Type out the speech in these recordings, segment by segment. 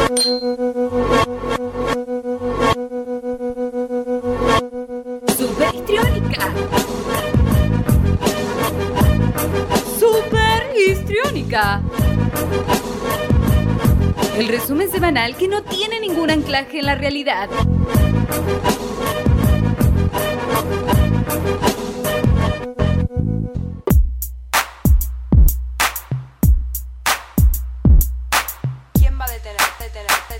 Super histriónica. Super histriónica. El resumen semanal que no tiene ningún anclaje en la realidad. ¿Quién va a detenerte?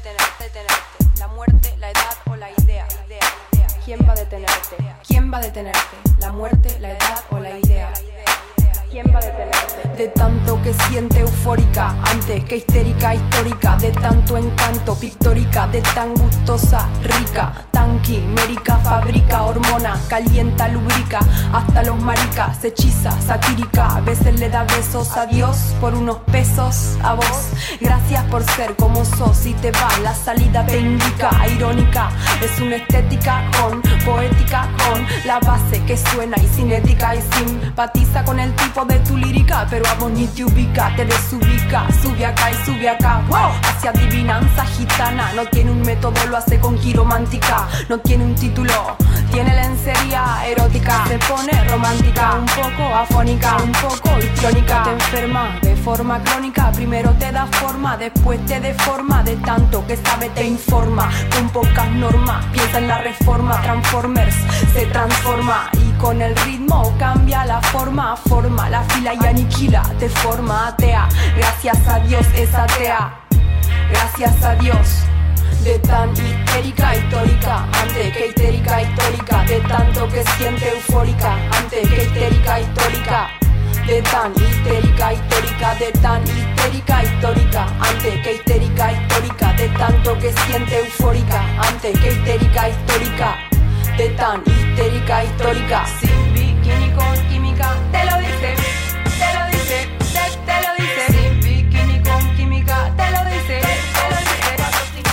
La muerte, la edad o la idea. ¿Quién va a detenerte? ¿Quién va a detenerte? La muerte, la edad o la idea. ¿Quién va a detenerte? De tanto que siente eufórica, antes que histérica, histórica. De tanto encanto, pictórica, de tan gustosa, rica. Tan quimérica, fabrica, hormona, calienta, lubrica. Hasta los maricas, hechiza, satírica. A veces le da besos a Dios por unos pesos a vos. Gracias por ser como sos y te va, la salida te indica. Irónica, es una estética con poética, con la base que suena y cinética y simpatiza con el tipo de tu lírica, pero a vos ni te ubica, te desubica, sube acá y sube acá, wow, hacia adivinanza gitana, no tiene un método, lo hace con quiromántica, no tiene un título, tiene lencería erótica, se pone romántica, un poco afónica, un poco histriónica, te enferma de forma crónica, primero te da forma, después te deforma, de tanto que sabe te informa, con pocas normas, piensa en la reforma, Transformers se transforma y con el ritmo cambia la forma, forma la fila y aniquila, te forma atea, gracias a Dios es atea, gracias a Dios. De tan histérica, histórica, antes que histérica, histórica, de tanto que siente eufórica, antes que histérica, histórica, de tan histérica, histórica, de tan histérica, histórica, antes que histérica, histórica, de tanto que siente eufórica, antes que histérica, histórica, de tan histérica, histórica, sin bikini con química, te lo dice, te lo dice, te lo dice, sin bikini con química, te lo dice, te lo dice, 4, 5,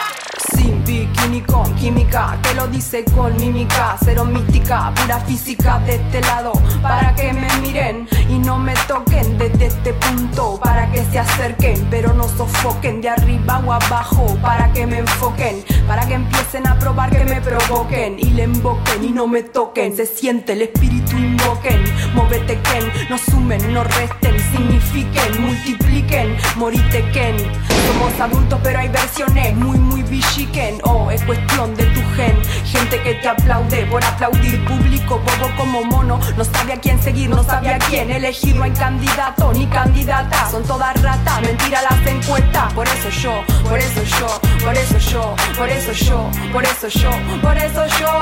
6, sin bikini con química, te lo dice con mímica, cero mística, pura física de este lado, para que me miren y no me toquen desde este punto, para que se acerquen pero no sofoquen, de arriba o abajo, para que me enfoquen, para que empiecen a probar, que me provoquen y le invoquen y no me toquen, se siente el espíritu invoquen, móvete Ken, no sumen, no resten, signifiquen, multipliquen, moritequen, somos adultos pero hay versiones muy bichiquen, oh, es cuestión de tu gen, gente que te aplaude por aplaudir, público bobo como mono, no sabe a quién seguir, no sabe a quién elegir, no hay candidato ni candidata, son todas ratas, mentira las encuestas, por eso yo, por eso yo, por eso yo, por eso yo, por eso yo, por eso yo,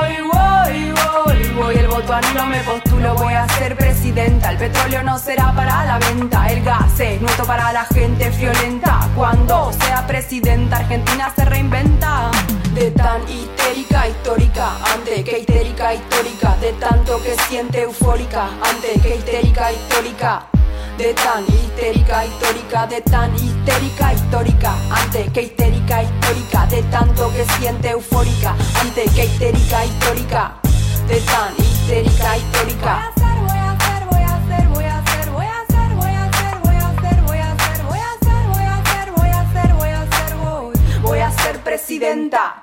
y voy, el voto no me postulo, voy a ser presidenta, el petróleo no será para la venta, el gas es nuestro para la gente violenta, cuando sea presidenta Argentina se reinventa, de tan histérica, histórica, antes que histérica, histórica, de tanto que siente eufórica, antes que histérica, histórica, de tan histérica, histórica, de tan histérica, histórica, antes que histérica, histórica, de tanto que siente eufórica, antes que histérica, histórica, de tan histérica, histórica. Voy a ser presidenta.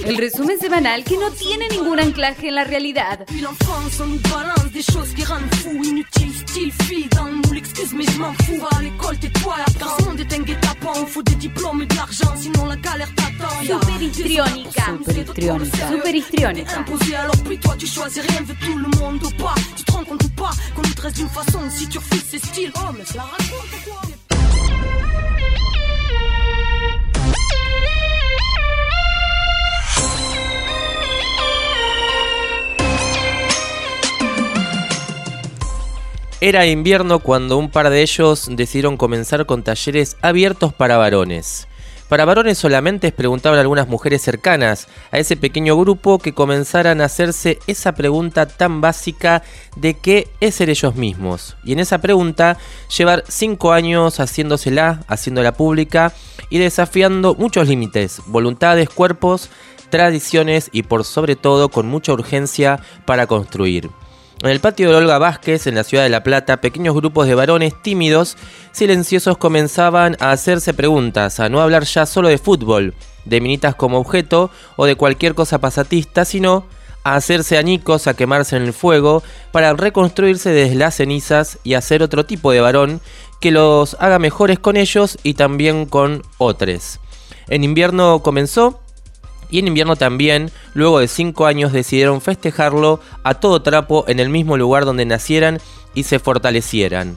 El resumen semanal que no tiene ningún anclaje en la realidad. Superhistriónica. Era invierno cuando un par de ellos decidieron comenzar con talleres abiertos para varones. Para varones solamente, preguntaban algunas mujeres cercanas a ese pequeño grupo que comenzaran a hacerse esa pregunta tan básica de qué es ser ellos mismos. Y en esa pregunta, llevar 5 años haciéndosela, haciéndola pública y desafiando muchos límites, voluntades, cuerpos, tradiciones y por sobre todo con mucha urgencia para construir. En el patio de Olga Vázquez, en la ciudad de La Plata, pequeños grupos de varones tímidos, silenciosos comenzaban a hacerse preguntas, a no hablar ya solo de fútbol, de minitas como objeto o de cualquier cosa pasatista, sino a hacerse añicos, a quemarse en el fuego, para reconstruirse desde las cenizas y hacer otro tipo de varón que los haga mejores con ellos y también con otros. En invierno comenzó. Y en invierno también, luego de 5 años, decidieron festejarlo a todo trapo en el mismo lugar donde nacieran y se fortalecieran.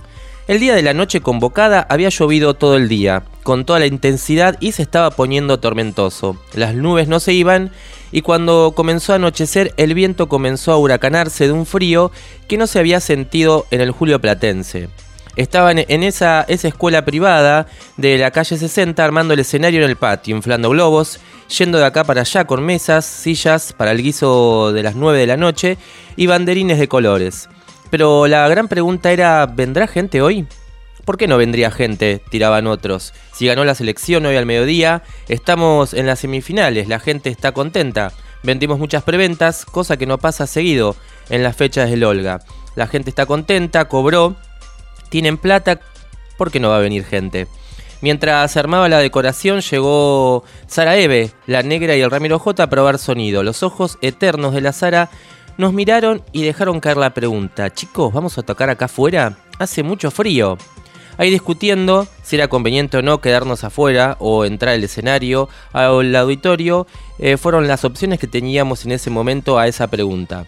El día de la noche convocada había llovido todo el día, con toda la intensidad y se estaba poniendo tormentoso. Las nubes no se iban y cuando comenzó a anochecer el viento comenzó a huracanarse de un frío que no se había sentido en el Julio Platense. Estaban en esa escuela privada de la calle 60 armando el escenario en el patio, inflando globos, yendo de acá para allá con mesas, sillas para el guiso de las 9 de la noche y banderines de colores. Pero la gran pregunta era, ¿vendrá gente hoy? ¿Por qué no vendría gente?, tiraban otros. Si ganó la selección hoy al mediodía, estamos en las semifinales, la gente está contenta. Vendimos muchas preventas, cosa que no pasa seguido en las fechas del Olga. La gente está contenta, cobró, tienen plata, ¿por qué no va a venir gente? Mientras se armaba la decoración llegó Sara Eve, la negra y el Ramiro J a probar sonido. Los ojos eternos de la Sara nos miraron y dejaron caer la pregunta. Chicos, ¿vamos a tocar acá afuera? Hace mucho frío. Ahí discutiendo si era conveniente o no quedarnos afuera o entrar al escenario, al auditorio, fueron las opciones que teníamos en ese momento a esa pregunta.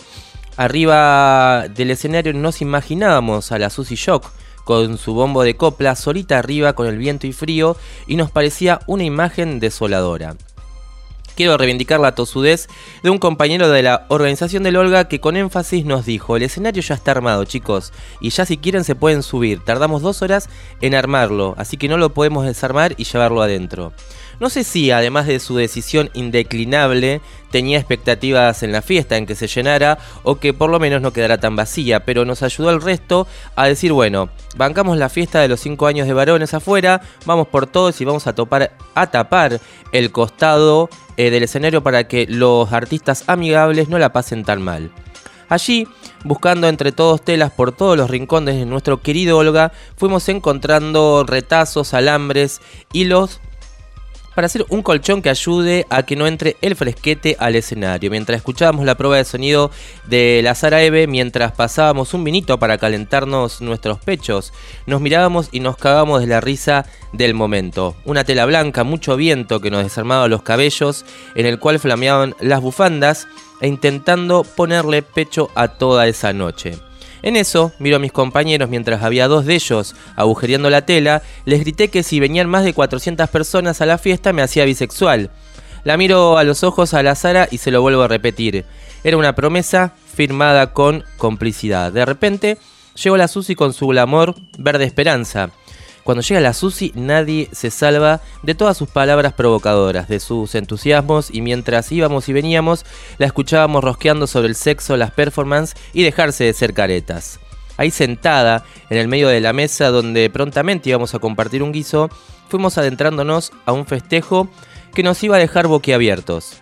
Arriba del escenario nos imaginábamos a la Susi Shock, con su bombo de copla solita arriba con el viento y frío, y nos parecía una imagen desoladora. Quiero reivindicar la tosudez de un compañero de la organización del Olga que con énfasis nos dijo: el escenario ya está armado, chicos, y ya si quieren se pueden subir, tardamos 2 horas en armarlo, así que no lo podemos desarmar y llevarlo adentro. No sé si, además de su decisión indeclinable, tenía expectativas en la fiesta, en que se llenara o que por lo menos no quedara tan vacía, pero nos ayudó al resto a decir, bueno, bancamos la fiesta de los 5 años de varones afuera, vamos por todos y vamos a tapar el costado del escenario para que los artistas amigables no la pasen tan mal. Allí, buscando entre todos telas por todos los rincones de nuestro querido Olga, fuimos encontrando retazos, alambres, hilos, para hacer un colchón que ayude a que no entre el fresquete al escenario. Mientras escuchábamos la prueba de sonido de la Sara Eve, mientras pasábamos un vinito para calentarnos nuestros pechos, nos mirábamos y nos cagábamos de la risa del momento. Una tela blanca, mucho viento que nos desarmaba los cabellos, en el cual flameaban las bufandas e intentando ponerle pecho a toda esa noche. En eso, miro a mis compañeros mientras había 2 de ellos agujereando la tela, les grité que si venían más de 400 personas a la fiesta me hacía bisexual. La miro a los ojos a la Sara y se lo vuelvo a repetir. Era una promesa firmada con complicidad. De repente, llegó la Susi con su glamour verde esperanza. Cuando llega la Susi, nadie se salva de todas sus palabras provocadoras, de sus entusiasmos, y mientras íbamos y veníamos, la escuchábamos rosqueando sobre el sexo, las performances y dejarse de ser caretas. Ahí sentada, en el medio de la mesa donde prontamente íbamos a compartir un guiso, fuimos adentrándonos a un festejo que nos iba a dejar boquiabiertos.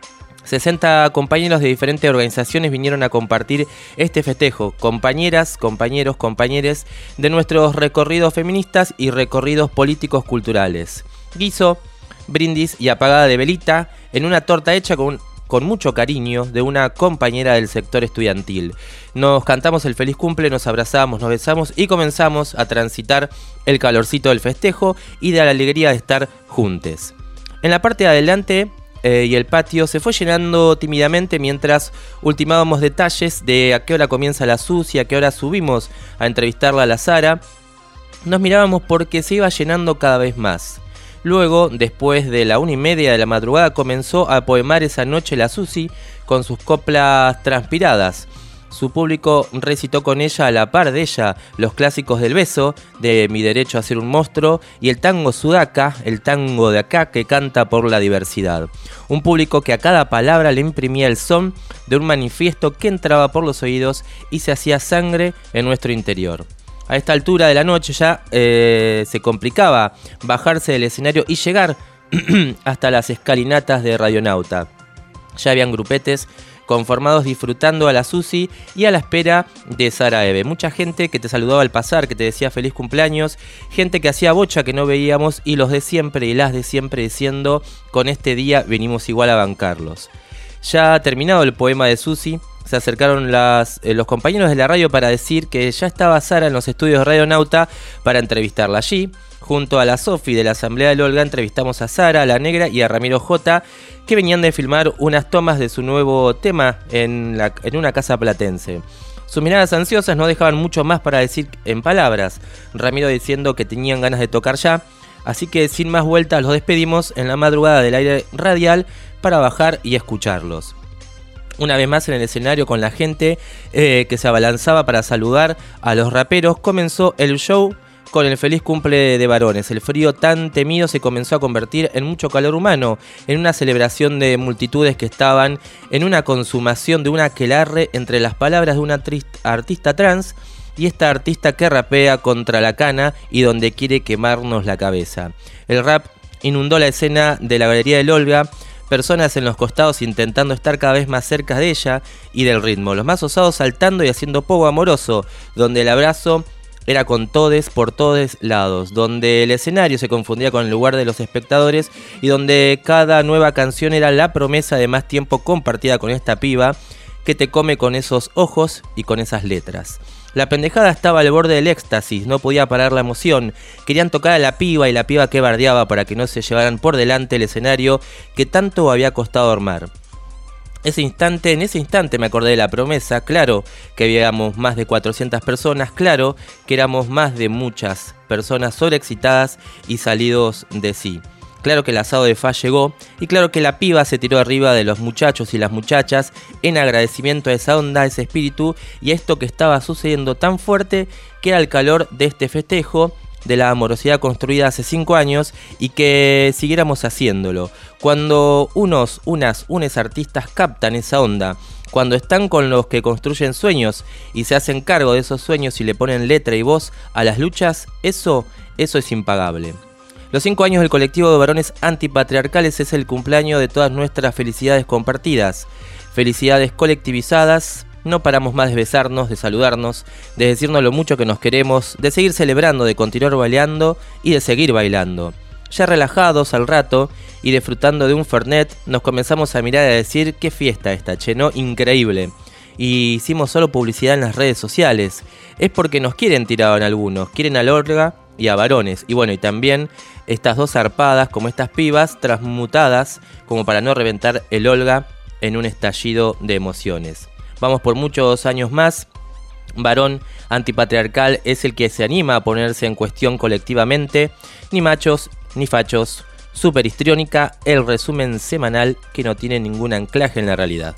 60 compañeros de diferentes organizaciones vinieron a compartir este festejo, compañeras, compañeros, compañeres de nuestros recorridos feministas y recorridos políticos culturales. Guiso, brindis y apagada de velita en una torta hecha con mucho cariño de una compañera del sector estudiantil. Nos cantamos el feliz cumple, nos abrazamos, nos besamos y comenzamos a transitar el calorcito del festejo y de la alegría de estar juntos. En la parte de adelante y el patio se fue llenando tímidamente mientras ultimábamos detalles de a qué hora comienza la Susi, a qué hora subimos a entrevistarla a la Sara. Nos mirábamos porque se iba llenando cada vez más. Luego, después de la 1:30 de la madrugada, comenzó a poemar esa noche la Susi con sus coplas transpiradas. Su público recitó con ella, a la par de ella, los clásicos del beso, de Mi derecho a ser un monstruo, y el tango sudaca, el tango de acá que canta por la diversidad. Un público que a cada palabra le imprimía el son de un manifiesto que entraba por los oídos y se hacía sangre en nuestro interior. A esta altura de la noche ya se complicaba bajarse del escenario y llegar hasta las escalinatas de Radionauta. Ya habían grupetes conformados disfrutando a la Susi y a la espera de Sara Eve. Mucha gente que te saludaba al pasar, que te decía feliz cumpleaños, gente que hacía bocha que no veíamos y los de siempre y las de siempre diciendo con este día venimos igual a bancarlos. Ya terminado el poema de Susi, se acercaron los compañeros de la radio para decir que ya estaba Sara en los estudios de Radionauta para entrevistarla. Allí, junto a la Sofi de la Asamblea del Olga, entrevistamos a Sara, a La Negra y a Ramiro J, que venían de filmar unas tomas de su nuevo tema en una casa platense. Sus miradas ansiosas no dejaban mucho más para decir en palabras, Ramiro diciendo que tenían ganas de tocar ya, así que sin más vueltas los despedimos en la madrugada del aire radial para bajar y escucharlos. Una vez más en el escenario con la gente que se abalanzaba para saludar a los raperos, comenzó el show con el feliz cumple de varones. El frío tan temido se comenzó a convertir en mucho calor humano, en una celebración de multitudes que estaban en una consumación de un aquelarre entre las palabras de una artista trans y esta artista que rapea contra la cana y donde quiere quemarnos la cabeza. El rap inundó la escena de la Galería del Olga, personas en los costados intentando estar cada vez más cerca de ella y del ritmo, los más osados saltando y haciendo pogo amoroso, donde el abrazo era con todes por todos lados, donde el escenario se confundía con el lugar de los espectadores y donde cada nueva canción era la promesa de más tiempo compartida con esta piba que te come con esos ojos y con esas letras. La pendejada estaba al borde del éxtasis, no podía parar la emoción. Querían tocar a la piba y la piba que bardeaba para que no se llevaran por delante el escenario que tanto había costado armar. En ese instante me acordé de la promesa, claro que habíamos más de 400 personas, claro que éramos más de muchas personas sobreexcitadas y salidos de sí. Claro que el asado de Fa llegó y claro que la piba se tiró arriba de los muchachos y las muchachas en agradecimiento a esa onda, a ese espíritu y a esto que estaba sucediendo tan fuerte que era el calor de este festejo, de la amorosidad construida hace 5 años y que siguiéramos haciéndolo. Cuando unos artistas captan esa onda, cuando están con los que construyen sueños y se hacen cargo de esos sueños y le ponen letra y voz a las luchas, eso es impagable. Los 5 años del colectivo de varones antipatriarcales es el cumpleaños de todas nuestras felicidades compartidas, felicidades colectivizadas. No paramos más de besarnos, de saludarnos, de decirnos lo mucho que nos queremos, de seguir celebrando, de continuar bailando y de seguir bailando. Ya relajados al rato y disfrutando de un Fernet, nos comenzamos a mirar y a decir qué fiesta esta, che, ¿no? Increíble. Y hicimos solo publicidad en las redes sociales. Es porque nos quieren tirar en algunos, quieren al Olga y a varones. Y bueno, y también estas dos zarpadas como estas pibas transmutadas como para no reventar el Olga en un estallido de emociones. Vamos por muchos años más. Varón antipatriarcal es el que se anima a ponerse en cuestión colectivamente. Ni machos, ni fachos. Super histriónica, el resumen semanal que no tiene ningún anclaje en la realidad.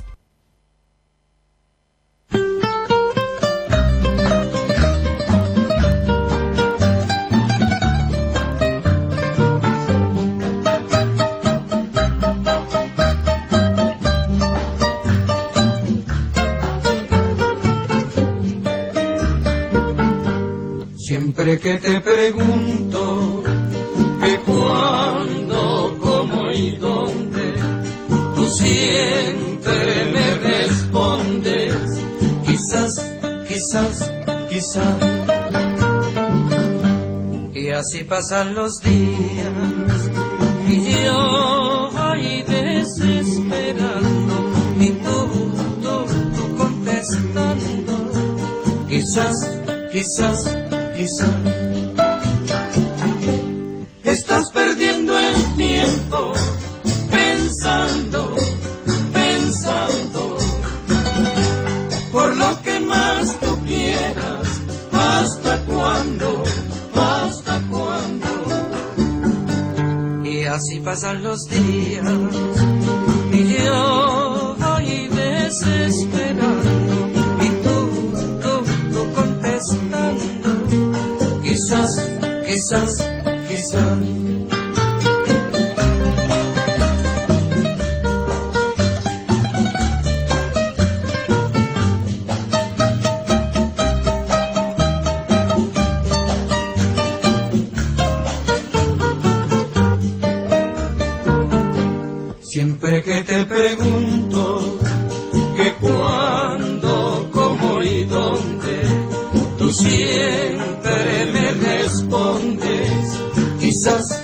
Siempre que te pregunto que cuándo, cómo y dónde, tú siempre me respondes, quizás, quizás, quizás. Y así pasan los días y yo ahí de desesperando y tú contestando. Quizás estás perdiendo el tiempo pensando por lo que más tú quieras. ¿Hasta cuándo? Y así pasan los días y yo voy desesperando y tú contestando. Quizás. Siempre que te pregunto que cuándo, cómo y dónde, tú siempre me respondes, quizás.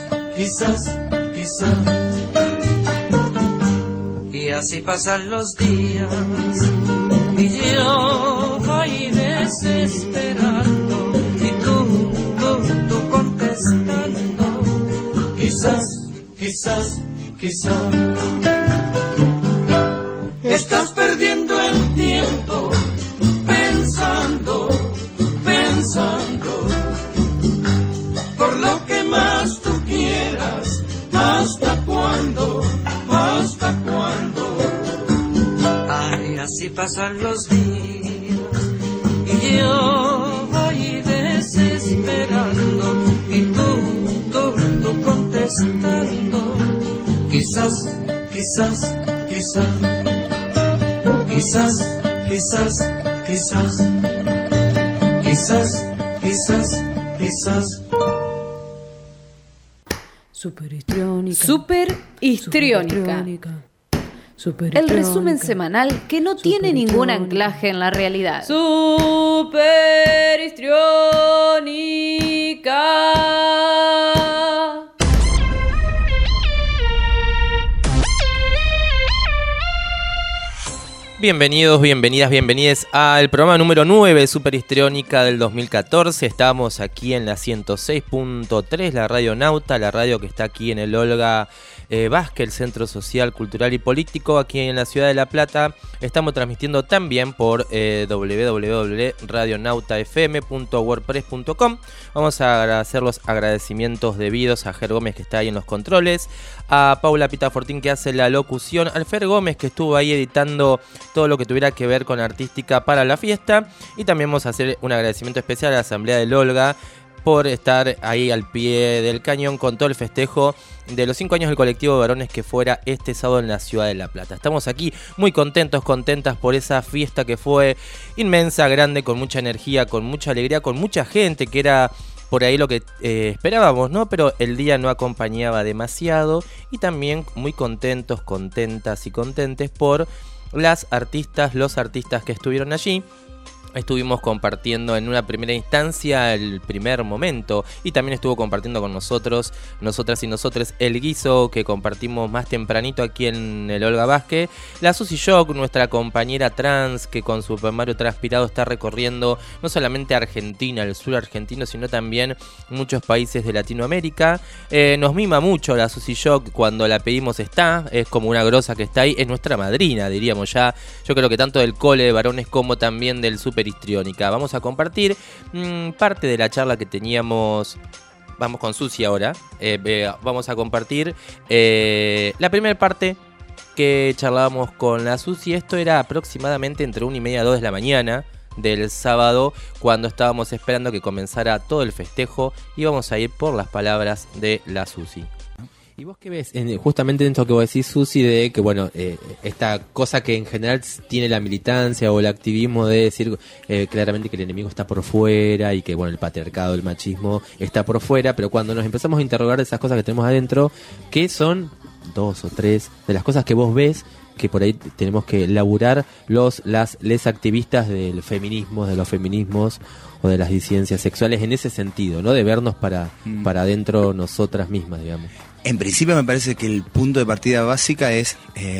Y así pasan los días y yo voy desesperando y tú contestando. Quizás. Estás perdiendo el tiempo pensando por lo que más tú quieras. ¿Hasta cuándo? Ay, así pasan los días y yo voy desesperando y tú contestando. Quizás. Super histriónica. El resumen semanal que no tiene ningún anclaje en la realidad. Super histriónica. Bienvenidos, bienvenidas al programa número 9 de Super Histriónica del 2014. Estamos aquí en la 106.3, la Radio Nauta, la radio que está aquí en el Olga Vázquez, el Centro Social, Cultural y Político, aquí en la ciudad de La Plata. Estamos transmitiendo también por www.radionautafm.wordpress.com. Vamos a hacer los agradecimientos debidos a Ger Gómez, que está ahí en los controles, a Paula Pitafortín, que hace la locución, al Fer Gómez, que estuvo ahí editando todo lo que tuviera que ver con artística para la fiesta, y también vamos a hacer un agradecimiento especial a la Asamblea del Olga por estar ahí al pie del cañón con todo el festejo de los 5 años del colectivo de varones que fuera este sábado en la ciudad de La Plata. Estamos aquí muy contentas por esa fiesta que fue inmensa, grande, con mucha energía, con mucha alegría, con mucha gente, que era por ahí lo que esperábamos, ¿no? Pero el día no acompañaba demasiado, y también muy contentos, contentas y contentes por las artistas, los artistas que estuvieron allí. Estuvimos compartiendo en una primera instancia el primer momento, y también estuvo compartiendo con nosotros, nosotras y nosotros, el guiso que compartimos más tempranito aquí en el Olga Vázquez. La Susi Shock, nuestra compañera trans, que con su poemario transpirado está recorriendo no solamente Argentina, el sur argentino, sino también muchos países de Latinoamérica. Nos mima mucho la Susi Shock, cuando la pedimos es como una grosa que está ahí, es nuestra madrina, diríamos ya. Yo creo que tanto del cole de varones como también del Super Histriónica. Vamos a compartir parte de la charla que teníamos. Vamos con Susi ahora. Vamos a compartir la primera parte que charlábamos con la Susi. Esto era aproximadamente entre 1:30 y 2 de la mañana del sábado, cuando estábamos esperando que comenzara todo el festejo, y vamos a ir por las palabras de la Susi. ¿Y vos qué ves justamente dentro que vos decís, Susi, de que, bueno, esta cosa que en general tiene la militancia o el activismo de decir claramente que el enemigo está por fuera y que, bueno, el patriarcado, el machismo está por fuera, pero cuando nos empezamos a interrogar de esas cosas que tenemos adentro, ¿qué son 2 o 3 de las cosas que vos ves que por ahí tenemos que laburar les activistas del feminismo, de los feminismos o de las disidencias sexuales en ese sentido, ¿no? De vernos para adentro nosotras mismas, digamos? En principio me parece que el punto de partida básica es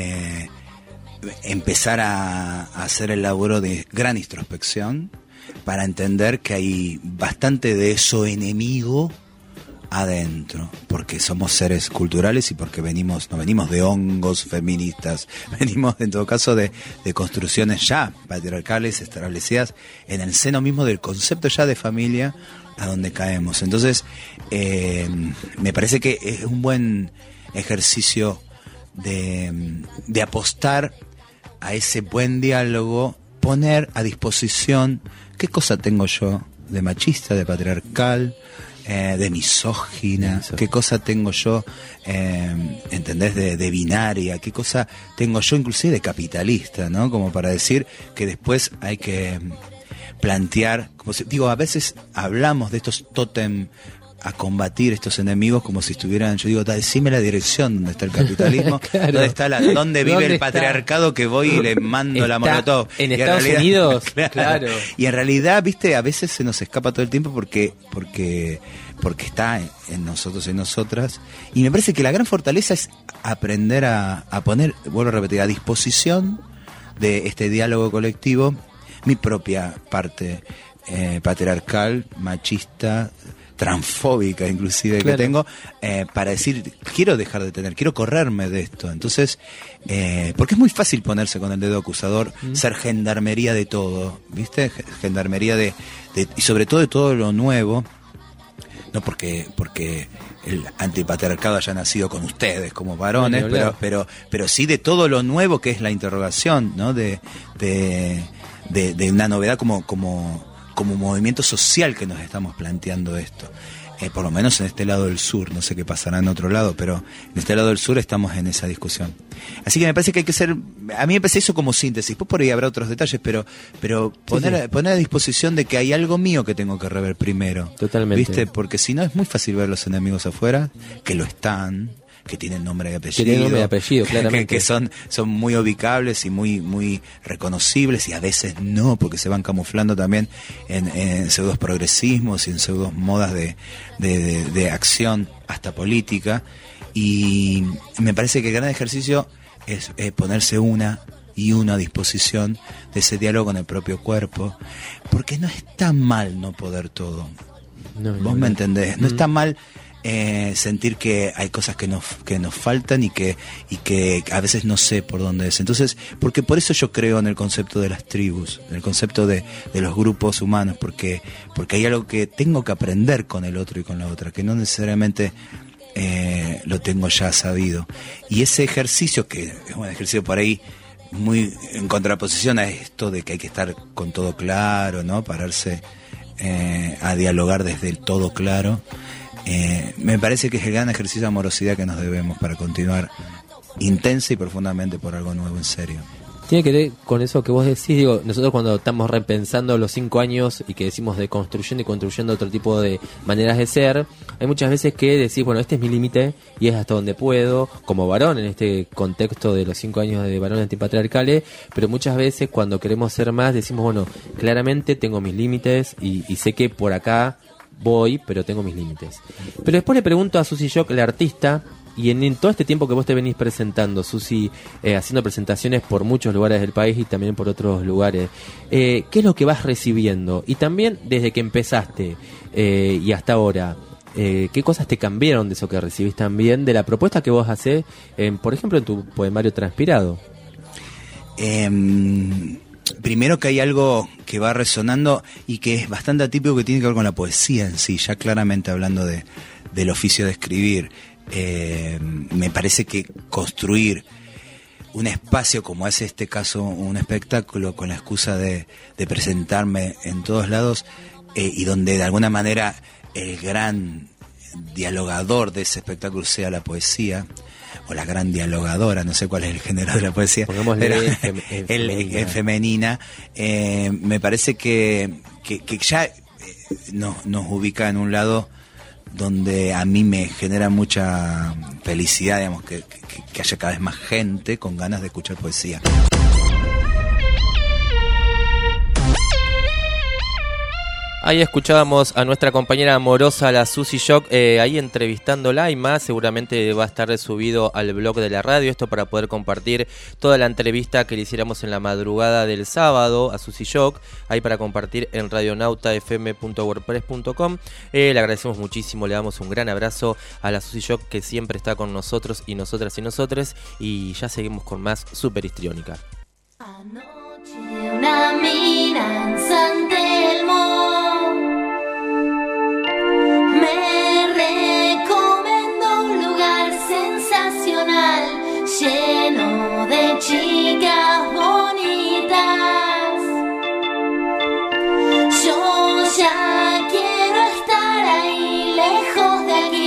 empezar a hacer el laburo de gran introspección para entender que hay bastante de eso enemigo adentro, porque somos seres culturales y porque no venimos de hongos feministas, venimos en todo caso de construcciones ya patriarcales establecidas en el seno mismo del concepto ya de familia a donde caemos. Entonces me parece que es un buen ejercicio de apostar a ese buen diálogo, poner a disposición qué cosa tengo yo de machista, de patriarcal, de misógina, qué cosa tengo yo, ¿entendés? De binaria, qué cosa tengo yo inclusive de capitalista, ¿no? Como para decir que después hay que plantear, a veces hablamos de estos tótem a combatir estos enemigos como si estuvieran, yo digo, decime la dirección donde está el capitalismo, claro. ¿Dónde vive el patriarcado que voy y le mando la molotov? En Estados Unidos, claro. Y en realidad, viste, a veces se nos escapa todo el tiempo porque está en nosotros y en nosotras. Y me parece que la gran fortaleza es aprender a poner, vuelvo a repetir, a disposición de este diálogo colectivo mi propia parte patriarcal, machista, transfóbica inclusive, claro, que tengo, para decir, quiero dejar de tener, quiero correrme de esto. Entonces, porque es muy fácil ponerse con el dedo acusador, ser gendarmería de todo, ¿viste? Gendarmería y sobre todo de todo lo nuevo, no porque el antipatriarcado haya nacido con ustedes como varones, pero sí de todo lo nuevo que es la interrogación, ¿no? De una novedad como movimiento social que nos estamos planteando esto. Por lo menos en este lado del sur, no sé qué pasará en otro lado, pero en este lado del sur estamos en esa discusión. Así que me parece que hay que ser, a mí me parece eso como síntesis, pues por ahí habrá otros detalles, pero poner a disposición de que hay algo mío que tengo que rever primero. Totalmente. ¿Viste? Porque si no es muy fácil ver los enemigos afuera, que lo están, que tienen nombre y apellido. Que tienen nombre y apellido, claramente. que son muy ubicables y muy reconocibles, y a veces no, porque se van camuflando también en pseudos progresismos y en pseudos modas de acción hasta política. Y me parece que el gran ejercicio es ponerse una a disposición de ese diálogo con el propio cuerpo, porque no está mal no poder todo. Vos me entendés, no está mal sentir que hay cosas que nos faltan y que a veces no sé por dónde es. Entonces, porque por eso yo creo en el concepto de las tribus, en el concepto de los grupos humanos, porque hay algo que tengo que aprender con el otro y con la otra, que no necesariamente lo tengo ya sabido. Y ese ejercicio, que es un ejercicio por ahí muy en contraposición a esto de que hay que estar con todo claro, ¿no? Pararse a dialogar desde el todo claro. Me parece que es el gran ejercicio de amorosidad que nos debemos para continuar intensa y profundamente por algo nuevo, en serio. Tiene que ver con eso que vos decís, digo, nosotros cuando estamos repensando los 5 años y que decimos de construyendo y construyendo otro tipo de maneras de ser, hay muchas veces que decís, bueno, este es mi límite y es hasta donde puedo, como varón en este contexto de los 5 años de varones antipatriarcales, pero muchas veces cuando queremos ser más decimos, bueno, claramente tengo mis límites y sé que por acá voy, pero tengo mis límites. Pero después le pregunto a Susi Jock, la artista, y en todo este tiempo que vos te venís presentando, Susi, haciendo presentaciones por muchos lugares del país y también por otros lugares, ¿qué es lo que vas recibiendo? Y también desde que empezaste y hasta ahora, ¿qué cosas te cambiaron de eso que recibís también, de la propuesta que vos hacés, por ejemplo, en tu poemario Transpirado? Primero que hay algo que va resonando y que es bastante atípico, que tiene que ver con la poesía en sí, ya claramente hablando del oficio de escribir. Me parece que construir un espacio como es este caso, un espectáculo con la excusa de presentarme en todos lados, y donde de alguna manera el gran dialogador de ese espectáculo sea la poesía, o la gran dialogadora, no sé cuál es el género de la poesía, pero femenina, me parece que ya nos ubica en un lado donde a mí me genera mucha felicidad, digamos, que haya cada vez más gente con ganas de escuchar poesía. Ahí escuchábamos a nuestra compañera amorosa, la Susi Shock, ahí entrevistándola y más. Seguramente va a estar subido al blog de la radio, esto para poder compartir toda la entrevista que le hiciéramos en la madrugada del sábado a Susi Shock, ahí para compartir en radionautafm.wordpress.com. Le agradecemos muchísimo, le damos un gran abrazo a la Susi Shock, que siempre está con nosotros y nosotras y nosotres, y ya seguimos con más Super Histriónica. Anoche una mina en San Telmo me recomendó un lugar sensacional, lleno de chicas bonitas. Yo ya quiero estar ahí, lejos de aquí.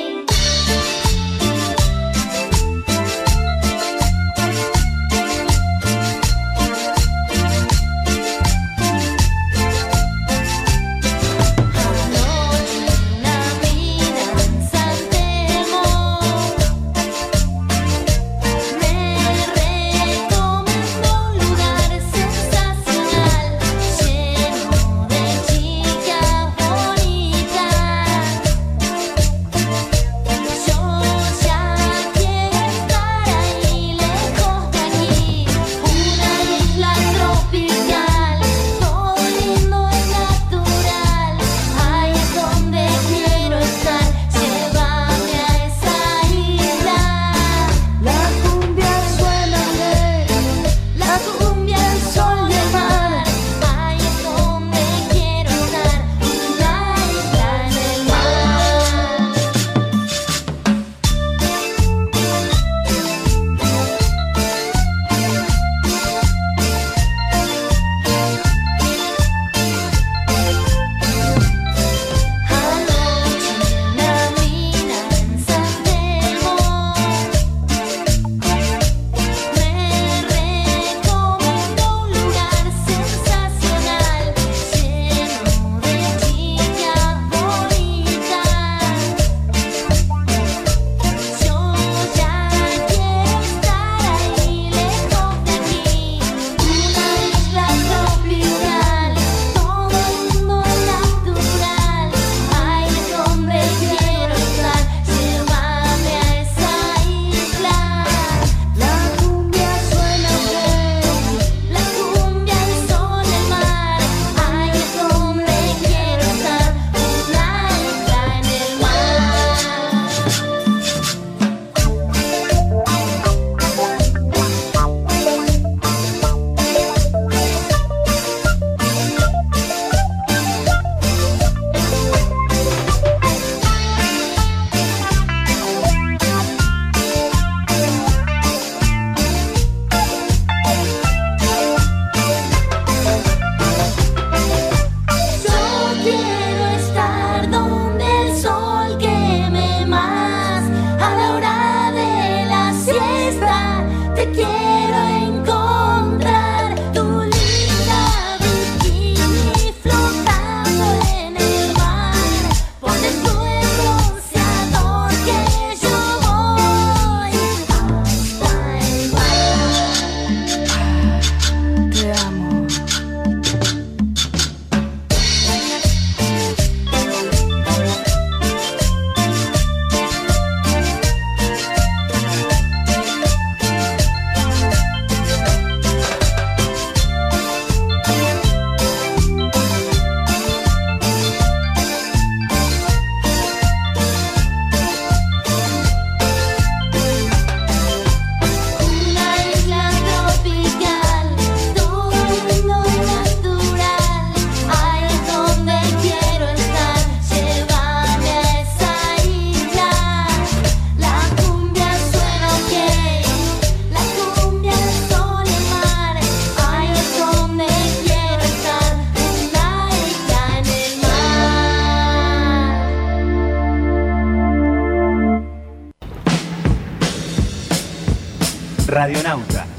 Radionauta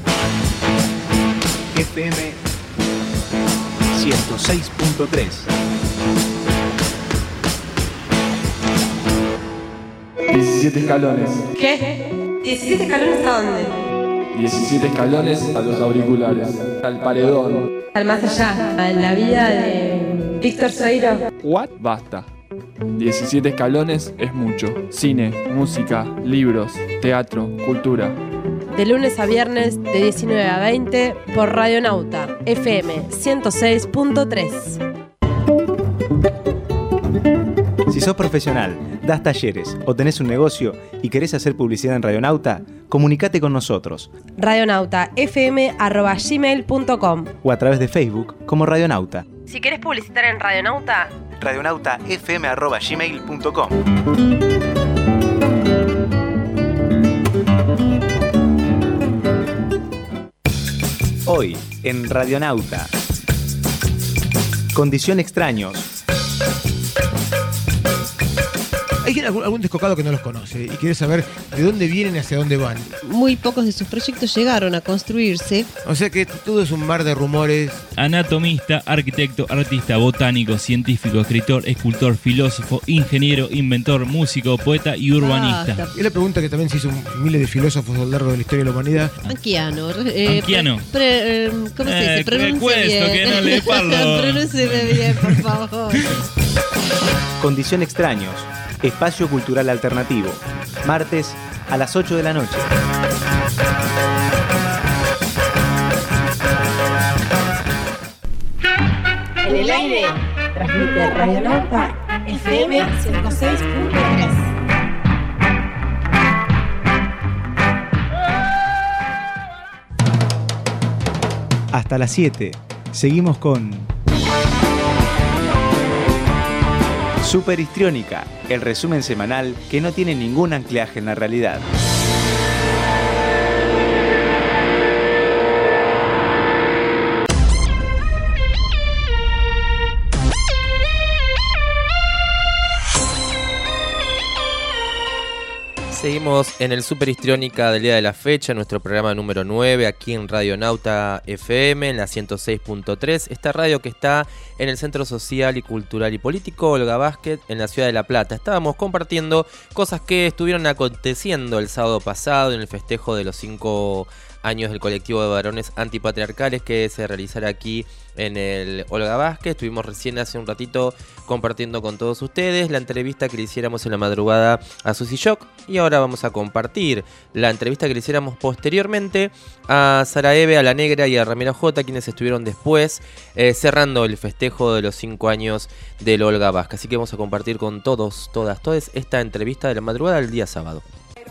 FM 106.3. 17 escalones. ¿Qué? ¿17 escalones a dónde? 17 escalones a los auriculares, al paredón. Al más allá, a la vida de Víctor Zaira. What? Basta. 17 escalones es mucho. Cine, música, libros, teatro, cultura. De lunes a viernes de 19 a 20 por Radionauta FM 106.3. Si sos profesional, das talleres o tenés un negocio y querés hacer publicidad en Radionauta, comunicate con nosotros. radionautafm@gmail.com O a través de Facebook como Radionauta. Si querés publicitar en Radionauta, radionautafm@gmail.com. Hoy en Radionauta. Condición Extraños. Hay algún descocado que no los conoce y quiere saber de dónde vienen y hacia dónde van. Muy pocos de sus proyectos llegaron a construirse. O sea que todo es un mar de rumores. Anatomista, arquitecto, artista, botánico, científico, escritor, escultor, filósofo, ingeniero, inventor, músico, poeta y urbanista. Es la pregunta que también se hizo miles de filósofos a lo largo de la historia de la humanidad. Anchiano. ¿Cómo se dice? Pronuncie bien. Que no le parlo. Pronúncieme bien, por favor. Condición Extraños. Espacio Cultural Alternativo. Martes a las 8 de la noche. en el aire transmite Radionauta FM 106.3. Hasta las 7. Seguimos con Super Histriónica, el resumen semanal que no tiene ningún anclaje en la realidad. Seguimos en el Super Histriónica del día de la fecha, nuestro programa número 9, aquí en Radionauta FM, en la 106.3. Esta radio que está en el Centro Social y Cultural y Político Olga Vázquez, en la ciudad de La Plata. Estábamos compartiendo cosas que estuvieron aconteciendo el sábado pasado en el festejo de los 5 años del colectivo de varones antipatriarcales que se realizará aquí en el Olga Vázquez. Estuvimos recién hace un ratito compartiendo con todos ustedes la entrevista que le hiciéramos en la madrugada a Susi Shock, y ahora vamos a compartir la entrevista que le hiciéramos posteriormente a Sara Eve, a La Negra y a Ramiro J, quienes estuvieron después cerrando el festejo de los 5 años del Olga Vázquez. Así que vamos a compartir con todos, todas esta entrevista de la madrugada del día sábado.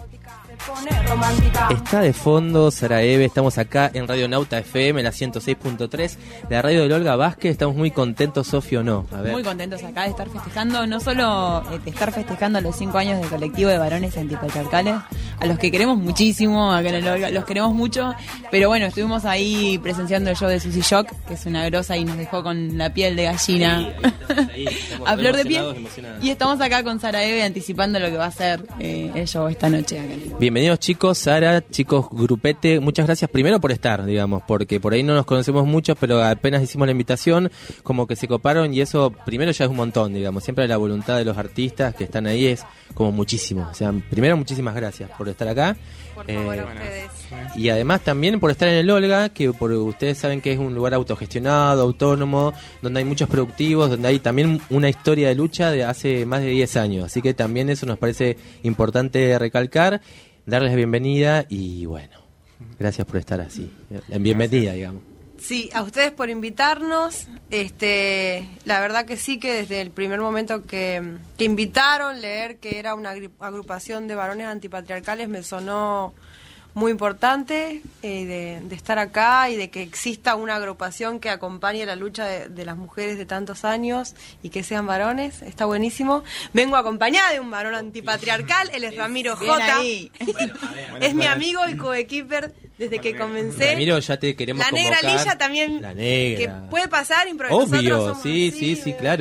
Está de fondo Sara Eve, estamos acá en Radionauta FM, la 106.3, la radio de Olga Vázquez. Estamos muy contentos, Sofi, ¿o no? A ver. Muy contentos acá de estar festejando, no solo de estar festejando los 5 años del colectivo de varones antipatriarcales, a los que queremos muchísimo, acá en el Olga, los queremos mucho, pero bueno, estuvimos ahí presenciando el show de Susi Shock, que es una grosa y nos dejó con la piel de gallina a flor de piel, y estamos acá con Sara Eve anticipando lo que va a ser el show esta noche acá en el... Bienvenidos, chicos, Sara, chicos, grupete, muchas gracias primero por estar, digamos, porque por ahí no nos conocemos mucho, pero apenas hicimos la invitación, como que se coparon, y eso primero ya es un montón, digamos, siempre la voluntad de los artistas que están ahí es como muchísimo, o sea, primero muchísimas gracias por estar acá. Por favor, a ustedes. Y además también por estar en el Olga, que ustedes saben que es un lugar autogestionado, autónomo, donde hay muchos productivos, donde hay también una historia de lucha de hace más de 10 años, así que también eso nos parece importante recalcar, darles la bienvenida y bueno, gracias por estar así, en bienvenida, digamos. Sí, a ustedes por invitarnos. La verdad que sí, que desde el primer momento que invitaron, leer que era una agrupación de varones antipatriarcales me sonó muy importante, de estar acá y de que exista una agrupación que acompañe la lucha de las mujeres de tantos años y que sean varones. Está buenísimo. Vengo acompañada de un varón antipatriarcal, él es Ramiro J. Es mi amigo y coequiper desde que comencé. Ramiro, ya te queremos La Negra convocar. Lilla también, La Negra. que puede pasar, Obvio, somos, sí, claro.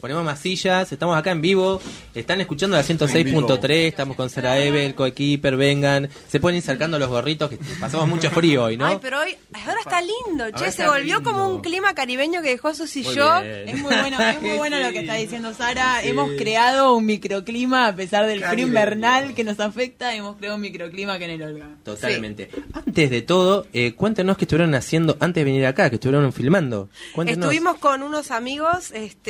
ponemos más sillas, estamos acá en vivo, están escuchando la 106.3, estamos con Sara Eve, el coequiper, vengan, se pueden ir sacando los gorritos, que pasamos mucho frío hoy, ¿no? Ay, pero hoy, ahora está lindo, che, se volvió como un clima caribeño que dejó su sillón. Es muy bueno lo que está diciendo Sara, hemos creado un microclima a pesar del frío invernal que nos afecta, hemos creado un microclima que en el Olga. Totalmente. Sí. Antes de todo, cuéntenos qué estuvieron haciendo antes de venir acá, que estuvieron filmando. Cuéntenos. Estuvimos con unos amigos,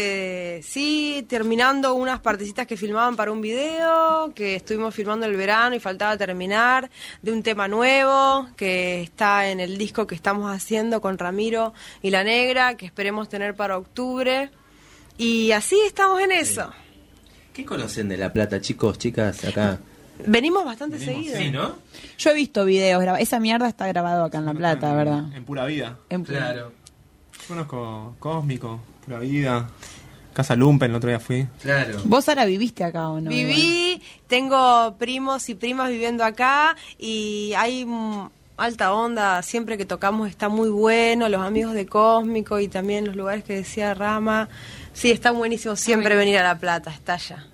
sí, terminando unas partecitas que filmaban para un video, que estuvimos filmando el verano y faltaba terminar, de un tema nuevo que está en el disco que estamos haciendo con Ramiro y La Negra, que esperemos tener para octubre. Y así estamos en eso. ¿Qué conocen de La Plata, chicos, chicas, acá? Venimos bastante seguido. Sí, ¿no? Yo he visto videos, esa mierda está grabado acá en La Plata, ¿verdad? En Pura Vida. Claro. Conozco Cósmico, Pura Vida, Casa Lumpen, el otro día fui. Claro. ¿Vos ahora viviste acá o no? Viví, tengo primos y primas viviendo acá y hay alta onda, siempre que tocamos está muy bueno, los amigos de Cósmico y también los lugares que decía Rama. Sí, está buenísimo siempre venir a La Plata, está allá.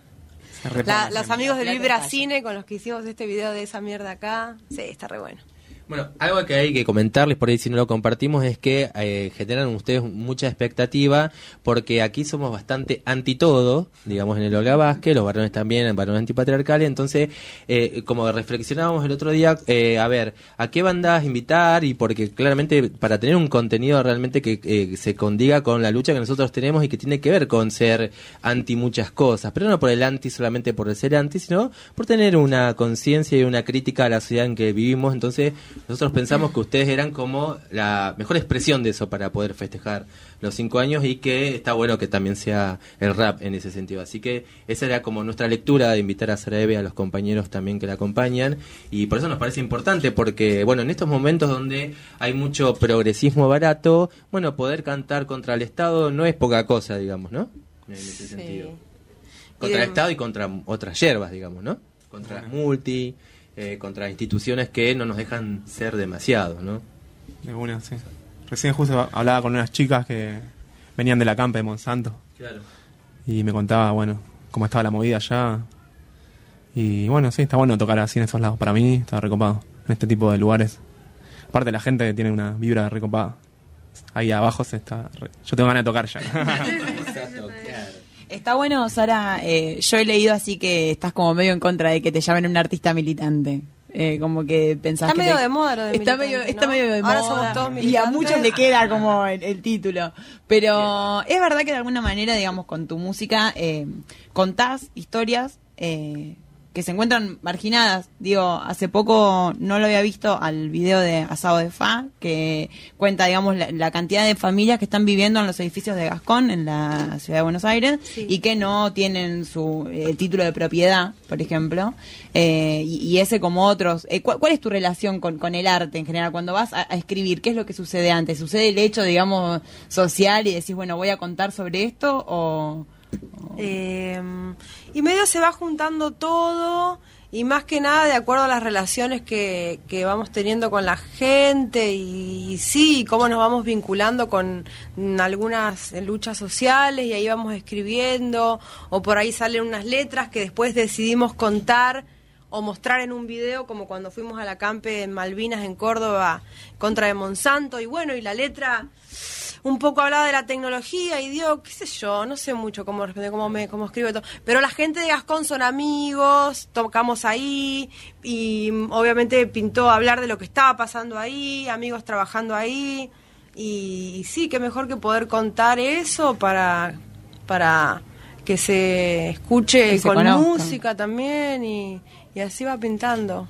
Los amigos de Vibra Cine con los que hicimos este video de esa mierda acá, sí, está re bueno. Bueno, algo que hay que comentarles por ahí si no lo compartimos es que generan ustedes mucha expectativa porque aquí somos bastante anti todo, digamos en el Olga Vázquez, los varones también, varones antipatriarcales, entonces como reflexionábamos el otro día, a ver, ¿a qué bandas invitar? Y porque claramente para tener un contenido realmente que se condiga con la lucha que nosotros tenemos y que tiene que ver con ser anti muchas cosas, pero no por el anti solamente por el ser anti, sino por tener una conciencia y una crítica a la sociedad en que vivimos, entonces nosotros pensamos que ustedes eran como la mejor expresión de eso para poder festejar los 5 años y que está bueno que también sea el rap en ese sentido. Así que esa era como nuestra lectura de invitar a Sara Eve, a los compañeros también que la acompañan y por eso nos parece importante porque, bueno, en estos momentos donde hay mucho progresismo barato, bueno, poder cantar contra el Estado no es poca cosa, digamos, ¿no? En ese sentido. Contra el Estado y contra otras hierbas, digamos, ¿no? Contra multi... contra instituciones que no nos dejan ser demasiado, ¿no? De una, sí. Recién justo hablaba con unas chicas que venían de la campa de Monsanto. Claro. Y me contaba, bueno, cómo estaba la movida allá. Y bueno, sí, está bueno tocar así en esos lados. Para mí está recopado, en este tipo de lugares. Aparte la gente tiene una vibra recopada. Ahí abajo yo tengo ganas de tocar ya. Está bueno, Sara, yo he leído así que estás como medio en contra de que te llamen un artista militante. Como que pensás está que medio de moda lo de está militante, está ¿no? medio de Ahora moda somos todos y a militantes. muchos le queda como el título. Pero es verdad que de alguna manera, digamos, con tu música contás historias que se encuentran marginadas. Digo, hace poco no lo había visto al video de Asado de Fa, que cuenta, digamos, la cantidad de familias que están viviendo en los edificios de Gascón, en la ciudad de Buenos Aires, sí, y que no tienen su título de propiedad, por ejemplo, y ese como otros. ¿Cuál es tu relación con el arte en general? Cuando vas a escribir, ¿qué es lo que sucede antes? ¿Sucede el hecho, digamos, social y decís, bueno, voy a contar sobre esto o...? Y medio se va juntando todo y más que nada de acuerdo a las relaciones que vamos teniendo con la gente y sí, cómo nos vamos vinculando con algunas luchas sociales y ahí vamos escribiendo o por ahí salen unas letras que después decidimos contar o mostrar en un video, como cuando fuimos a la campe en Malvinas, en Córdoba, contra de Monsanto, y bueno, y la letra un poco hablaba de la tecnología, y digo, qué sé yo, no sé mucho cómo responder, cómo escribo todo, pero la gente de Gascón son amigos, tocamos ahí, y obviamente pintó hablar de lo que estaba pasando ahí, amigos trabajando ahí, y sí, qué mejor que poder contar eso para que se escuche que con se música también, y así va pintando.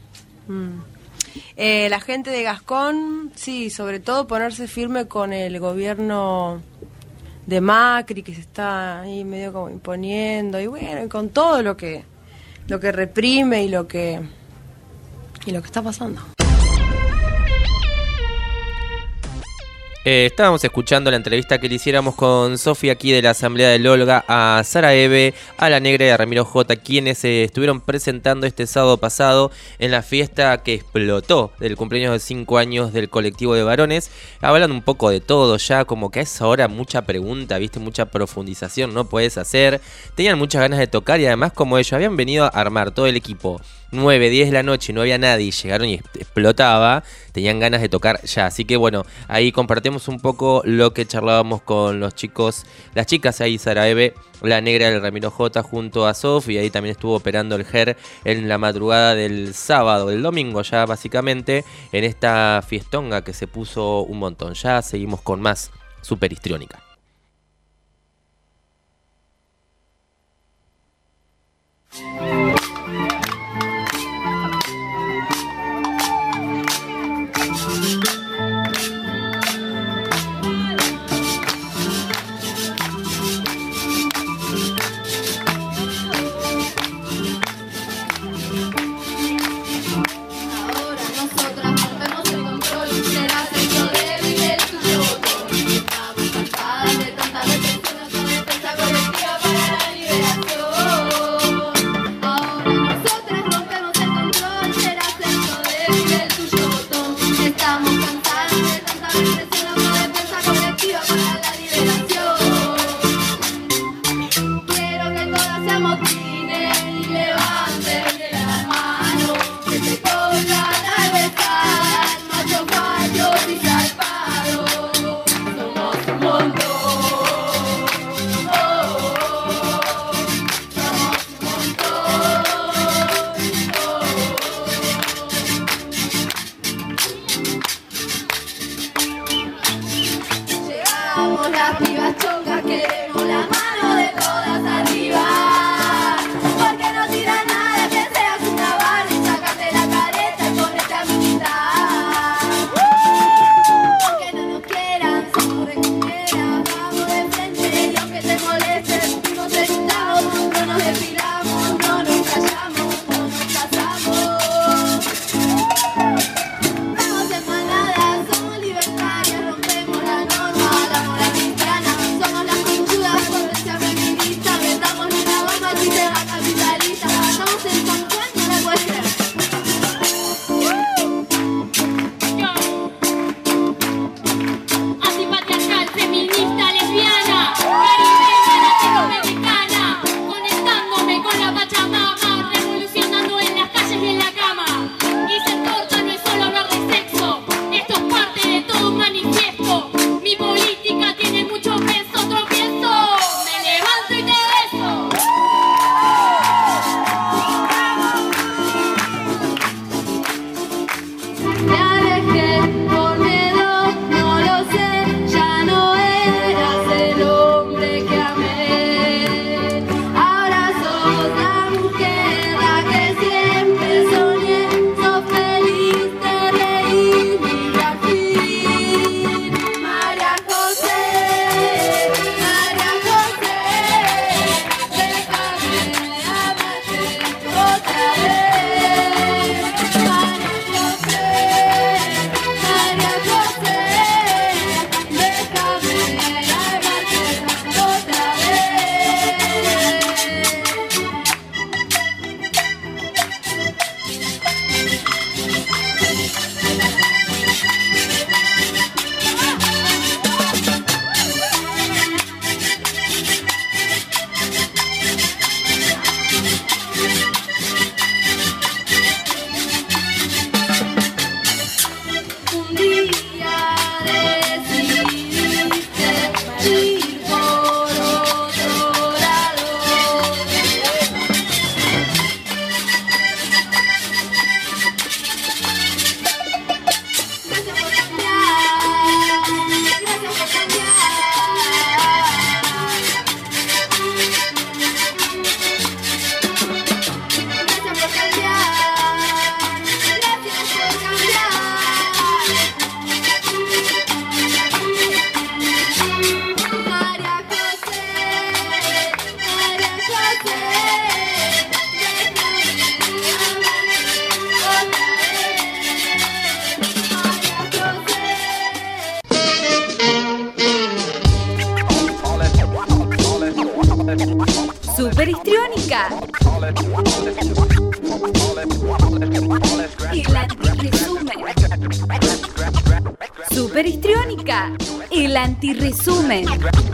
La gente de Gascón, sí, sobre todo ponerse firme con el gobierno de Macri, que se está ahí medio como imponiendo, y bueno, y con todo lo que reprime y lo que está pasando. Estábamos escuchando la entrevista que le hiciéramos con Sofía aquí de la Asamblea del Olga, a Sara Eve, a La Negra y a Ramiro J, quienes estuvieron presentando este sábado pasado en la fiesta que explotó del cumpleaños de 5 años del colectivo de varones. Hablan un poco de todo ya, como que a esa hora mucha pregunta, viste, mucha profundización no puedes hacer. Tenían muchas ganas de tocar y además como ellos habían venido a armar todo el equipo 9, 10 de la noche y no había nadie y llegaron y explotaba, tenían ganas de tocar ya. Así que bueno, ahí compartimos un poco lo que charlábamos con los chicos, las chicas ahí, Sara Eve, La Negra y el Ramiro J junto a Sof, y ahí también estuvo operando el GER en la madrugada del sábado, del domingo ya básicamente, en esta fiestonga que se puso un montón. Ya seguimos con más Super Histriónica. Somos las conchudas por Superhistriónica. El antirresumen. Superhistriónica. El antirresumen.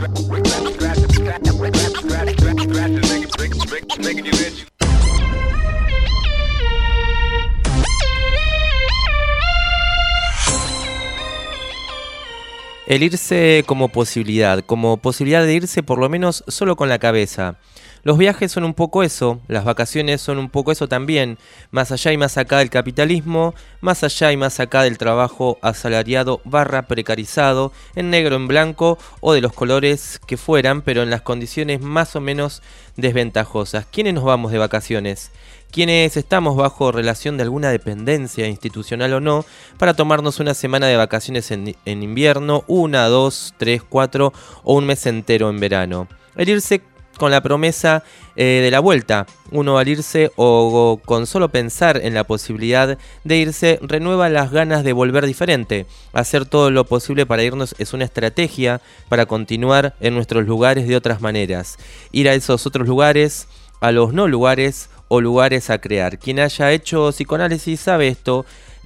El irse como posibilidad de irse por lo menos solo con la cabeza. Los viajes son un poco eso, las vacaciones son un poco eso también, más allá y más acá del capitalismo, más allá y más acá del trabajo asalariado / precarizado, en negro, en blanco o de los colores que fueran, pero en las condiciones más o menos desventajosas. ¿Quiénes nos vamos de vacaciones? Quienes estamos bajo relación de alguna dependencia institucional o no, para tomarnos una semana de vacaciones en invierno, 1, 2, 3, 4 o un mes entero en verano. El irse con la promesa de la vuelta. Uno al irse o con solo pensar en la posibilidad de irse renueva las ganas de volver diferente. Hacer todo lo posible para irnos es una estrategia para continuar en nuestros lugares de otras maneras. Ir a esos otros lugares, a los no lugares o lugares a crear. Quien haya hecho psicoanálisis sabe esto,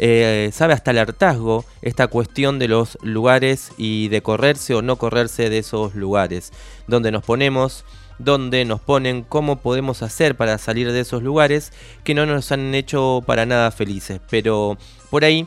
sabe hasta el hartazgo esta cuestión de los lugares y de correrse o no correrse de esos lugares. Donde nos ponemos, donde nos ponen, cómo podemos hacer para salir de esos lugares que no nos han hecho para nada felices. Pero por ahí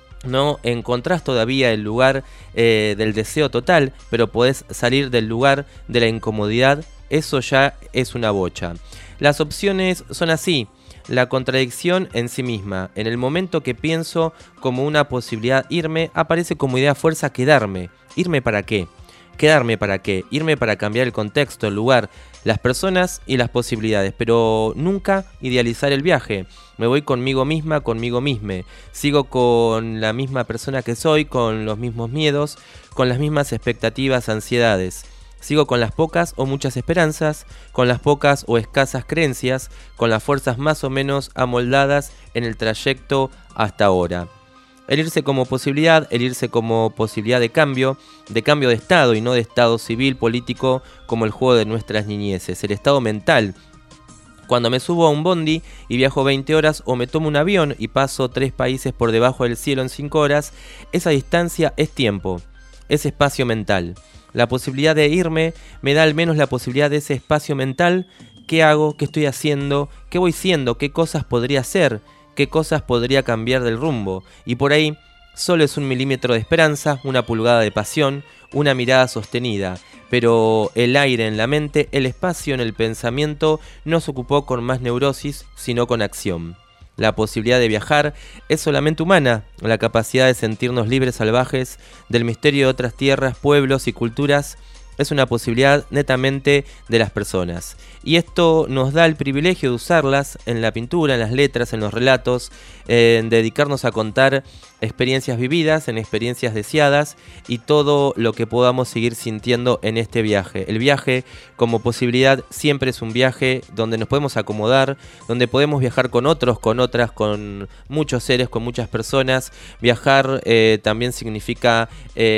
no encontrás todavía el lugar del deseo total, pero podés salir del lugar de la incomodidad. Eso ya es una bocha. Las opciones son así, la contradicción en sí misma. En el momento que pienso como una posibilidad irme, aparece como idea fuerza quedarme. ¿Irme para qué? ¿Quedarme para qué? Irme para cambiar el contexto, el lugar, las personas y las posibilidades, pero nunca idealizar el viaje. Me voy conmigo misma, conmigo misme. Sigo con la misma persona que soy, con los mismos miedos, con las mismas expectativas, ansiedades. Sigo con las pocas o muchas esperanzas, con las pocas o escasas creencias, con las fuerzas más o menos amoldadas en el trayecto hasta ahora. El irse como posibilidad, el irse como posibilidad de cambio de estado y no de estado civil, político, como el juego de nuestras niñeces, el estado mental. Cuando me subo a un bondi y viajo 20 horas o me tomo un avión y paso 3 países por debajo del cielo en 5 horas, esa distancia es tiempo, es espacio mental. La posibilidad de irme me da al menos la posibilidad de ese espacio mental. ¿Qué hago? ¿Qué estoy haciendo? ¿Qué voy siendo? ¿Qué cosas podría hacer? ¿Qué cosas podría cambiar del rumbo? Y por ahí solo es 1 milímetro de esperanza, 1 pulgada de pasión, una mirada sostenida. Pero el aire en la mente, el espacio en el pensamiento no se ocupó con más neurosis, sino con acción. La posibilidad de viajar es solamente humana, la capacidad de sentirnos libres salvajes del misterio de otras tierras, pueblos y culturas es una posibilidad netamente de las personas. Y esto nos da el privilegio de usarlas en la pintura, en las letras, en los relatos, en dedicarnos a contar experiencias vividas, en experiencias deseadas y todo lo que podamos seguir sintiendo en este viaje. El viaje como posibilidad siempre es un viaje donde nos podemos acomodar, donde podemos viajar con otros, con otras, con muchos seres, con muchas personas. Viajar también significa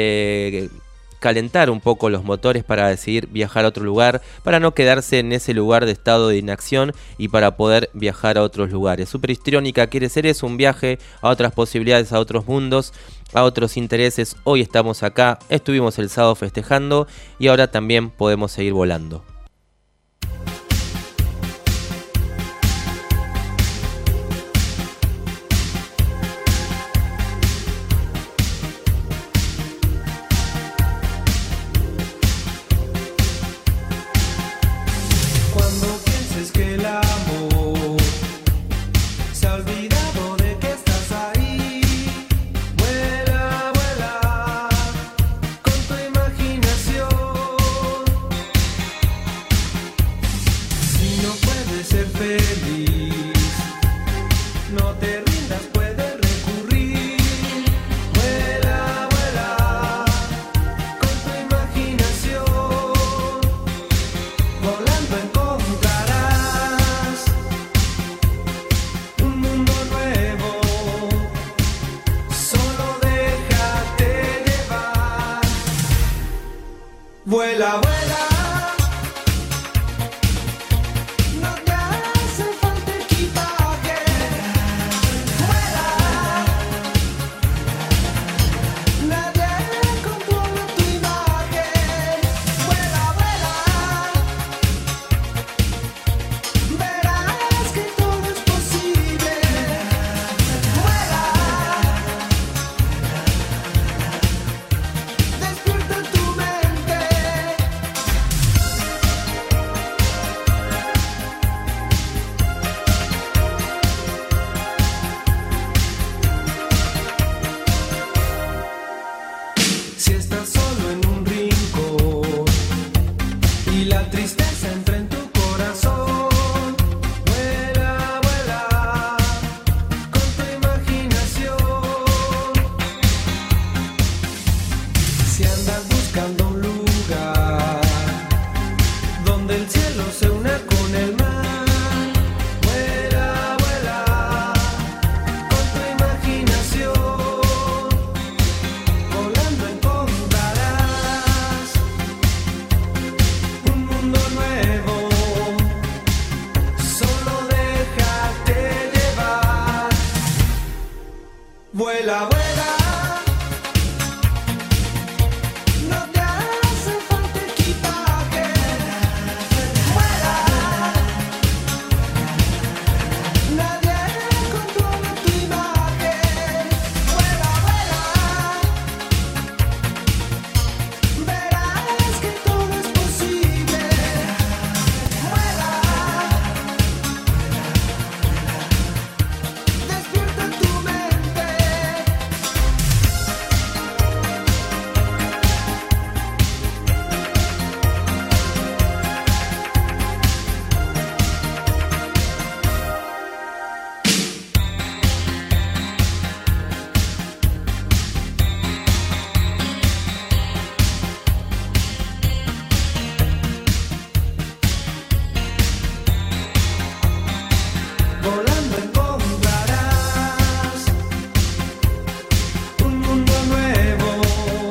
calentar un poco los motores para decidir viajar a otro lugar, para no quedarse en ese lugar de estado de inacción y para poder viajar a otros lugares. Superhistriónica quiere ser eso, un viaje a otras posibilidades, a otros mundos, a otros intereses. Hoy estamos acá, estuvimos el sábado festejando y ahora también podemos seguir volando. Vuela, vuela. estás solo en un rincón y la tristeza entra en tu corazón. Vuela, vuela con tu imaginación. Si andas buscando un lugar donde el cielo se una con el mar, vuela, vuela con tu imaginación. Volando encontrarás un mundo nuevo. Solo déjate llevar. Vuela, vuela. No te hace falta equipaje. Vuela. Nadie controla tu imagen. Vuela, vuela. Verás que todo es posible. Vuela. Despierta tu mente. Volando encontrarás un mundo nuevo.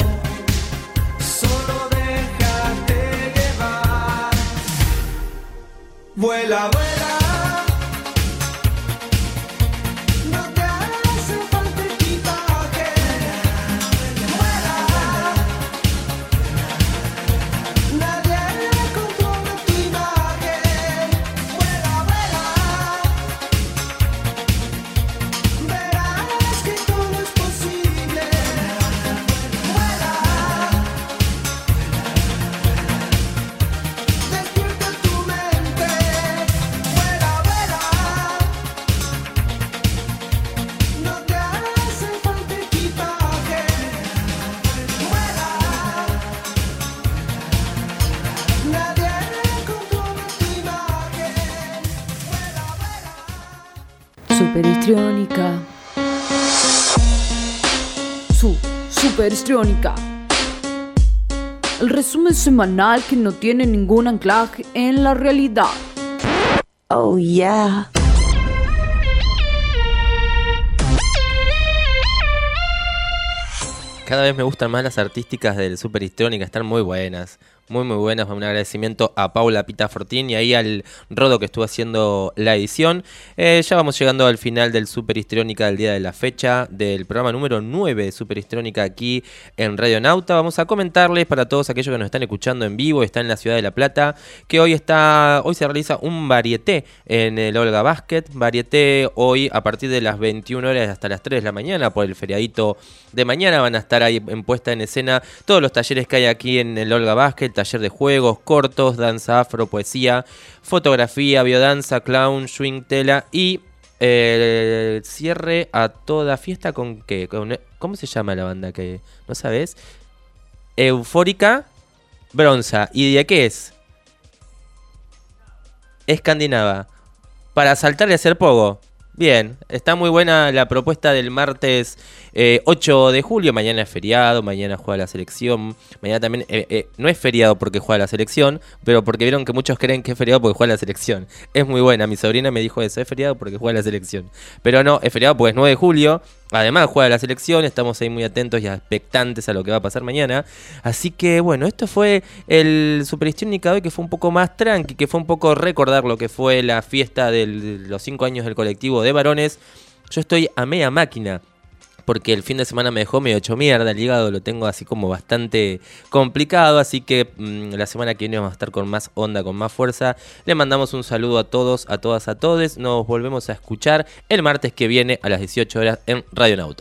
Solo déjate llevar. Vuela, vuela. No te hace falta equipaje. Vuela. Nadie controla tu imagen. Vuela, vuela. Verás que todo es posible. Vuela. Despierta tu mente. Vuela, vuela. No te hace falta equipaje. Vuela. Nadie controla tu imagen. Super histriónica. Super histriónica. El resumen semanal que no tiene ningún anclaje en la realidad. Oh yeah. Cada vez me gustan más las artísticas del Super Histriónica, están muy buenas. Muy buenas, un agradecimiento a Paula Pita Fortín y ahí al Rodo que estuvo haciendo la edición. Ya vamos llegando al final del Super Histriónica del día de la fecha, del programa número 9 de Super Histriónica aquí en Radio Nauta. Vamos a comentarles para todos aquellos que nos están escuchando en vivo, están en la ciudad de La Plata, que hoy se realiza un varieté en el Olga Basket. Varieté hoy a partir de las 21 horas hasta las 3 de la mañana por el feriadito de mañana. Van a estar ahí en puesta en escena todos los talleres que hay aquí en el Olga Basket. Taller de juegos, cortos, danza afro, poesía, fotografía, biodanza, clown, swing, tela y cierre a toda fiesta con ¿qué? ¿Cómo se llama la banda que no sabes? Eufórica Bronza. ¿Y de qué es? Escandinava. Para saltar y hacer pogo. Bien, está muy buena la propuesta del martes 8 de julio. Mañana es feriado, mañana juega la selección. Mañana también no es feriado porque juega la selección, pero porque vieron que muchos creen que es feriado porque juega la selección. Es muy buena, mi sobrina me dijo eso, es feriado porque juega la selección. Pero no, es feriado porque es 9 de julio. Además juega la selección, estamos ahí muy atentos y expectantes a lo que va a pasar mañana. Así que bueno, esto fue el Super Histriónica de hoy, que fue un poco más tranqui, que fue un poco recordar lo que fue la fiesta de los 5 años del colectivo de varones. Yo estoy a media máquina, porque el fin de semana me dejó medio hecho mierda, el hígado lo tengo así como bastante complicado, así que la semana que viene vamos a estar con más onda, con más fuerza. Le mandamos un saludo a todos, a todas, a todes. Nos volvemos a escuchar el martes que viene a las 18 horas en Radio Nauta.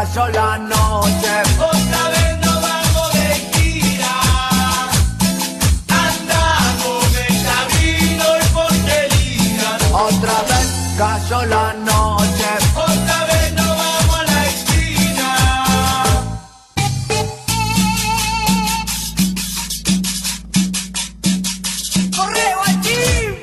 cayó la noche. Otra vez nos vamos de gira. Andamos metavino y porquería. Otra vez cayó la noche. Otra vez nos vamos a la esquina. ¡Corre, guachín!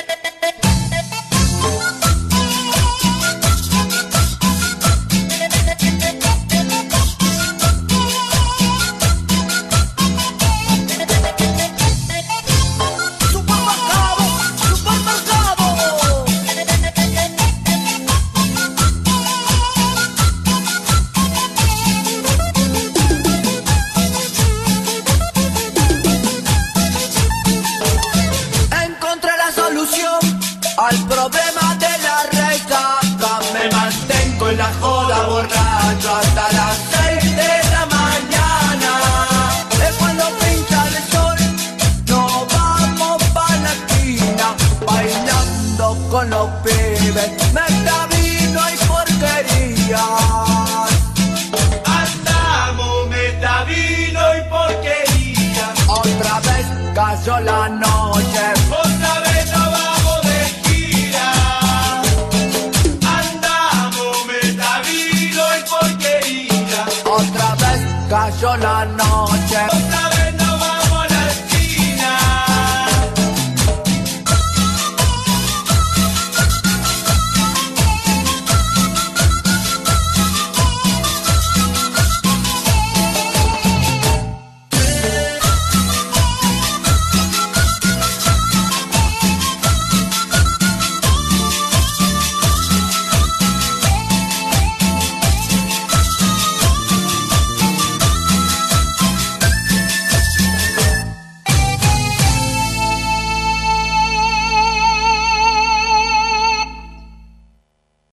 Encontré la solución al problema de la resaca. Me mantengo en la joda borracho hasta las 6 de la mañana. Es cuando pinta el sol, nos vamos pa' la esquina, bailando con los pibes, metavino y porquería. Andamos metavino y porquería. Otra vez cayó la noche. Otra vez nos vamos de gira. Andamos metavino y porquería. Otra vez cayó la noche. Otra vez